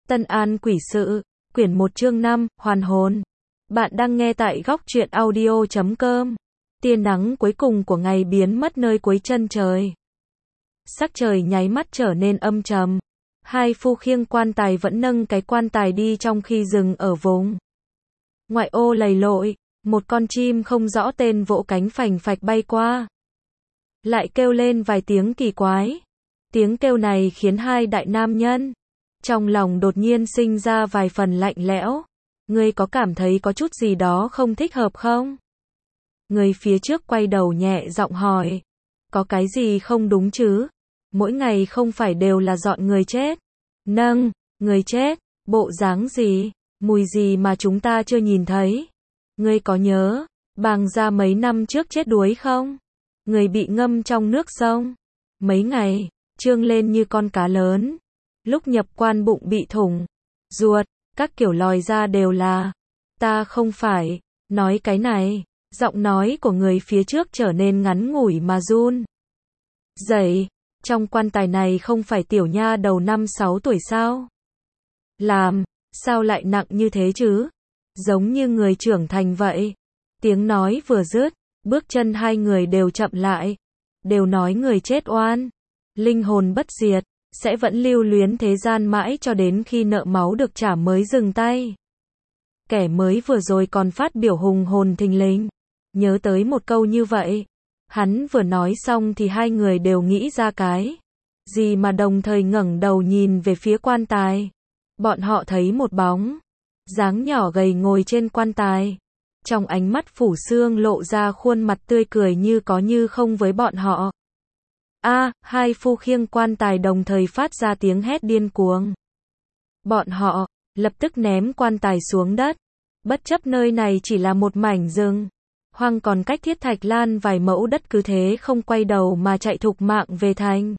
Tân An Quỷ Sự, quyển 1 chương 5, Hoàn hồn. Bạn đang nghe tại góc truyện audio.com. Tia nắng cuối cùng của ngày biến mất nơi cuối chân trời. Sắc trời nháy mắt trở nên âm trầm. Hai phu khiêng quan tài vẫn nâng cái quan tài đi trong khi dừng ở vùng ngoại ô lầy lội. Một con chim không rõ tên vỗ cánh phành phạch bay qua, lại kêu lên vài tiếng kỳ quái. Tiếng kêu này khiến hai đại nam nhân trong lòng đột nhiên sinh ra vài phần lạnh lẽo. Ngươi có cảm thấy có chút gì đó không thích hợp không? Người phía trước quay đầu nhẹ giọng hỏi. Có cái gì không đúng chứ? Mỗi ngày không phải đều là dọn người chết. Người chết, bộ dáng gì, mùi gì mà chúng ta chưa nhìn thấy? Ngươi có nhớ, Bàng gia mấy năm trước chết đuối không? Người bị ngâm trong nước sông. Mấy ngày, trương lên như con cá lớn. Lúc nhập quan bụng bị thủng, ruột, các kiểu lòi ra đều là. Ta không phải, nói cái này. Giọng nói của người phía trước trở nên ngắn ngủi mà run rẩy. Trong quan tài này không phải tiểu nha đầu 5-6 tuổi sao? Sao lại nặng như thế chứ? Giống như người trưởng thành vậy. Tiếng nói vừa dứt, bước chân hai người đều chậm lại. Đều nói người chết oan, linh hồn bất diệt, sẽ vẫn lưu luyến thế gian mãi cho đến khi nợ máu được trả mới dừng tay. Kẻ mới vừa rồi còn phát biểu hùng hồn thình lình, nhớ tới một câu như vậy. Hắn vừa nói xong thì hai người đều nghĩ ra cái gì mà đồng thời ngẩng đầu nhìn về phía quan tài. Bọn họ thấy một bóng dáng nhỏ gầy ngồi trên quan tài. Trong ánh mắt phủ sương lộ ra khuôn mặt tươi cười như có như không với bọn họ. Hai phu khiêng quan tài đồng thời phát ra tiếng hét điên cuồng. Bọn họ lập tức ném quan tài xuống đất. Bất chấp nơi này chỉ là một mảnh rừng hoang còn cách Thiết Thạch Lan vài mẫu đất, cứ thế không quay đầu mà chạy thục mạng về thành.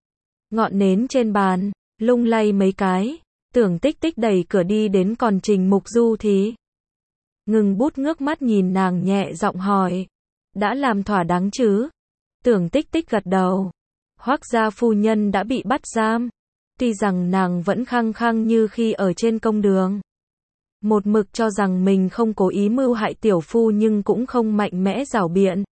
Ngọn nến trên bàn lung lay mấy cái. Tưởng Tích Tích đẩy cửa đi đến, còn Trình Mục Du thì ngừng bút ngước mắt nhìn nàng nhẹ giọng hỏi. Đã làm thỏa đáng chứ? Tưởng Tích Tích gật đầu. Hoắc gia phu nhân đã bị bắt giam. Tuy rằng nàng vẫn khăng khăng như khi ở trên công đường, một mực cho rằng mình không cố ý mưu hại tiểu phu, nhưng cũng không mạnh mẽ giảo biện.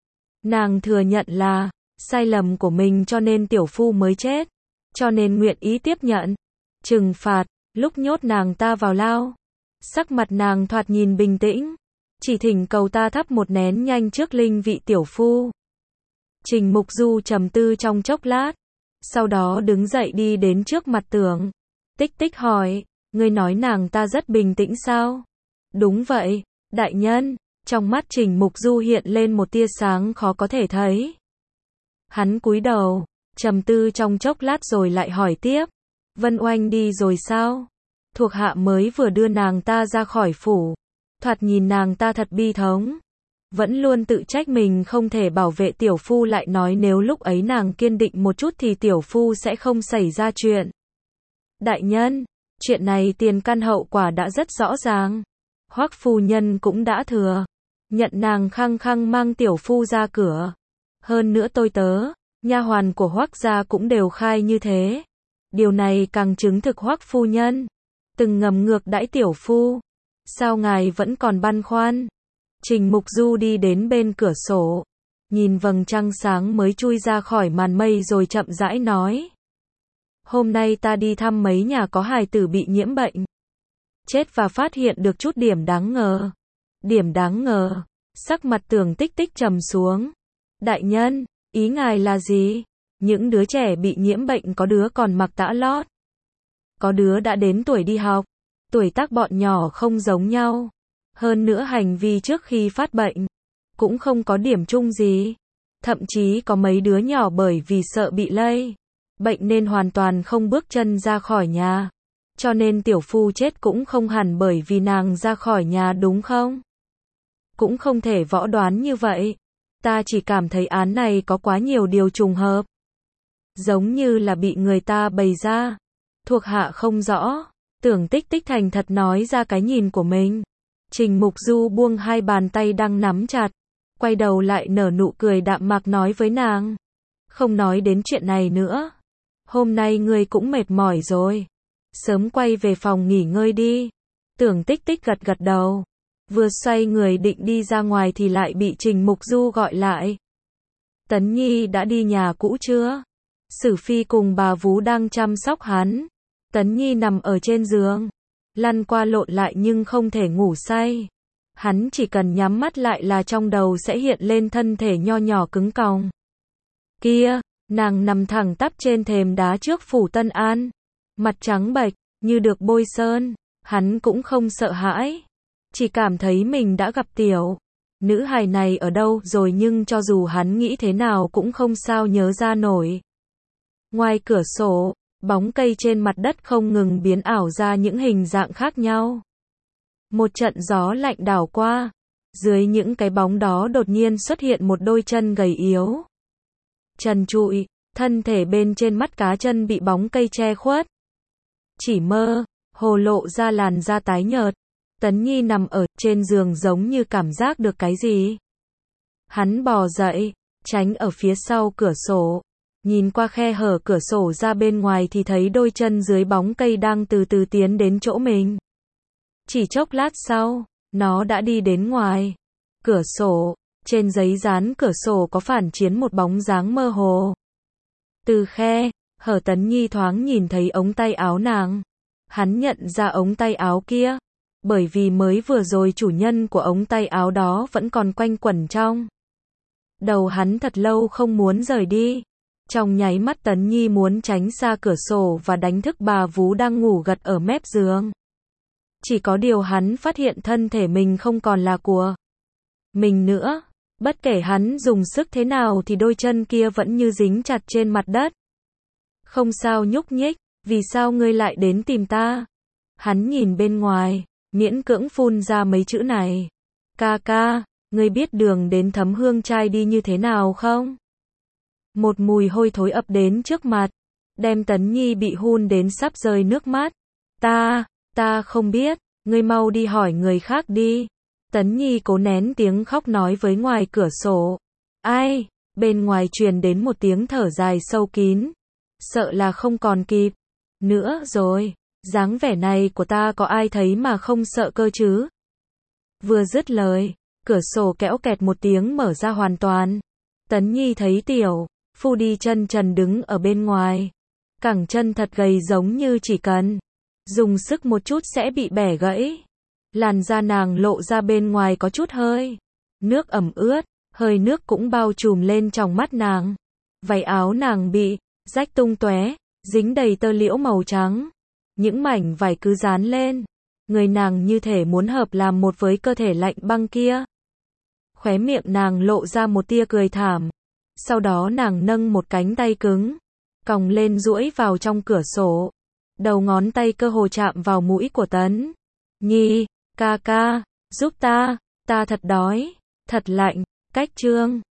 Nàng thừa nhận là sai lầm của mình cho nên tiểu phu mới chết, cho nên nguyện ý tiếp nhận trừng phạt. Lúc nhốt nàng ta vào lao, sắc mặt nàng thoạt nhìn bình tĩnh, chỉ thỉnh cầu ta thắp một nén nhang trước linh vị tiểu phu. Trình Mục Du trầm tư trong chốc lát, sau đó đứng dậy đi đến trước mặt Tưởng Tích Tích hỏi. Ngươi nói nàng ta rất bình tĩnh sao? Đúng vậy, đại nhân. Trong mắt Trình Mục Du hiện lên một tia sáng khó có thể thấy. Hắn cúi đầu, trầm tư trong chốc lát rồi lại hỏi tiếp. Vân Oanh đi rồi sao? Thuộc hạ mới vừa đưa nàng ta ra khỏi phủ. Thoạt nhìn nàng ta thật bi thống. Vẫn luôn tự trách mình không thể bảo vệ tiểu phu, lại nói nếu lúc ấy nàng kiên định một chút thì tiểu phu sẽ không xảy ra chuyện. Đại nhân, chuyện này tiền căn hậu quả đã rất rõ ràng. Hoắc phu nhân cũng đã thừa nhận nàng khăng khăng mang tiểu phu ra cửa. Hơn nữa tôi tớ, nha hoàn của Hoắc gia cũng đều khai như thế. Điều này càng chứng thực Hoắc phu nhân từng ngầm ngược đãi tiểu phu. Sao ngài vẫn còn băn khoăn? Trình Mục Du đi đến bên cửa sổ, nhìn vầng trăng sáng mới chui ra khỏi màn mây rồi chậm rãi nói. Hôm nay ta đi thăm mấy nhà có hài tử bị nhiễm bệnh chết và phát hiện được chút điểm đáng ngờ. Điểm đáng ngờ? Sắc mặt Tưởng Tích Tích trầm xuống. Đại nhân, ý ngài là gì? Những đứa trẻ bị nhiễm bệnh có đứa còn mặc tã lót, có đứa đã đến tuổi đi học. Tuổi tác bọn nhỏ không giống nhau. Hơn nữa hành vi trước khi phát bệnh cũng không có điểm chung gì. Thậm chí có mấy đứa nhỏ bởi vì sợ bị lây bệnh nên hoàn toàn không bước chân ra khỏi nhà. Cho nên tiểu phu chết cũng không hẳn bởi vì nàng ra khỏi nhà, đúng không? Cũng không thể võ đoán như vậy. Ta chỉ cảm thấy án này có quá nhiều điều trùng hợp. Giống như là bị người ta bày ra. Thuộc hạ không rõ. Tưởng Tích Tích thành thật nói ra cái nhìn của mình. Trình Mục Du buông hai bàn tay đang nắm chặt, quay đầu lại nở nụ cười đạm mạc nói với nàng. Không nói đến chuyện này nữa. Hôm nay ngươi cũng mệt mỏi rồi. sớm quay về phòng nghỉ ngơi đi. Tưởng Tích Tích gật gật đầu. Vừa xoay người định đi ra ngoài thì lại bị Trình Mục Du gọi lại. Tấn Nhi đã đi nhà cũ chưa? Sử Phi cùng bà vú đang chăm sóc hắn. Tấn Nhi nằm ở trên giường, lăn qua lộn lại nhưng không thể ngủ say. Hắn chỉ cần nhắm mắt lại là trong đầu sẽ hiện lên thân thể nho nhỏ cứng còng. Kia, nàng nằm thẳng tắp trên thềm đá trước phủ Tân An. Mặt trắng bệch, như được bôi sơn. Hắn cũng không sợ hãi. Chỉ cảm thấy mình đã gặp tiểu nữ hài này ở đâu rồi, nhưng cho dù hắn nghĩ thế nào cũng không sao nhớ ra nổi. Ngoài cửa sổ, bóng cây trên mặt đất không ngừng biến ảo ra những hình dạng khác nhau. Một trận gió lạnh đảo qua, dưới những cái bóng đó đột nhiên xuất hiện một đôi chân gầy yếu. Trần trụi, thân thể bên trên mắt cá chân bị bóng cây che khuất. Chỉ mơ hồ lộ ra làn da tái nhợt. Tấn Nhi nằm ở trên giường giống như cảm giác được cái gì. Hắn bò dậy, tránh ở phía sau cửa sổ. Nhìn qua khe hở cửa sổ ra bên ngoài thì thấy đôi chân dưới bóng cây đang từ từ tiến đến chỗ mình. Chỉ chốc lát sau, nó đã đi đến ngoài cửa sổ. Trên giấy dán cửa sổ có phản chiếu một bóng dáng mơ hồ. Từ khe hở Tấn Nhi thoáng nhìn thấy ống tay áo nàng. Hắn nhận ra ống tay áo kia, bởi vì mới vừa rồi chủ nhân của ống tay áo đó vẫn còn quanh quẩn trong đầu hắn thật lâu không muốn rời đi. Trong nháy mắt Tấn Nhi muốn tránh xa cửa sổ và đánh thức bà vú đang ngủ gật ở mép giường. Chỉ có điều hắn phát hiện thân thể mình không còn là của mình nữa. Bất kể hắn dùng sức thế nào thì đôi chân kia vẫn như dính chặt trên mặt đất. Không sao nhúc nhích, vì sao ngươi lại đến tìm ta? Hắn nhìn bên ngoài, miễn cưỡng phun ra mấy chữ này. Ca ca, ngươi biết đường đến Thấm Hương trai đi như thế nào không? Một mùi hôi thối ập đến trước mặt, đem Tấn Nhi bị hun đến sắp rơi nước mắt. Ta không biết, ngươi mau đi hỏi người khác đi. Tấn Nhi cố nén tiếng khóc nói với ngoài cửa sổ. Ai? Bên ngoài truyền đến một tiếng thở dài sâu kín. Sợ là không còn kịp nữa rồi. Dáng vẻ này của ta có ai thấy mà không sợ cơ chứ? Vừa dứt lời, cửa sổ kéo kẹt một tiếng mở ra hoàn toàn. Tấn Nhi thấy tiểu phu đi chân trần đứng ở bên ngoài. Cẳng chân thật gầy giống như chỉ cần dùng sức một chút sẽ bị bẻ gãy. Làn da nàng lộ ra bên ngoài có chút hơi nước ẩm ướt, hơi nước cũng bao trùm lên trong mắt nàng. Váy áo nàng bị rách tung tóe, dính đầy tơ liễu màu trắng. Những mảnh vải cứ dán lên. Người nàng như thể muốn hợp làm một với cơ thể lạnh băng kia. Khóe miệng nàng lộ ra một tia cười thảm. Sau đó nàng nâng một cánh tay cứng, còng lên duỗi vào trong cửa sổ. Đầu ngón tay cơ hồ chạm vào mũi của Tấn Nhi. Ca ca, giúp ta thật đói, thật lạnh. Cách chương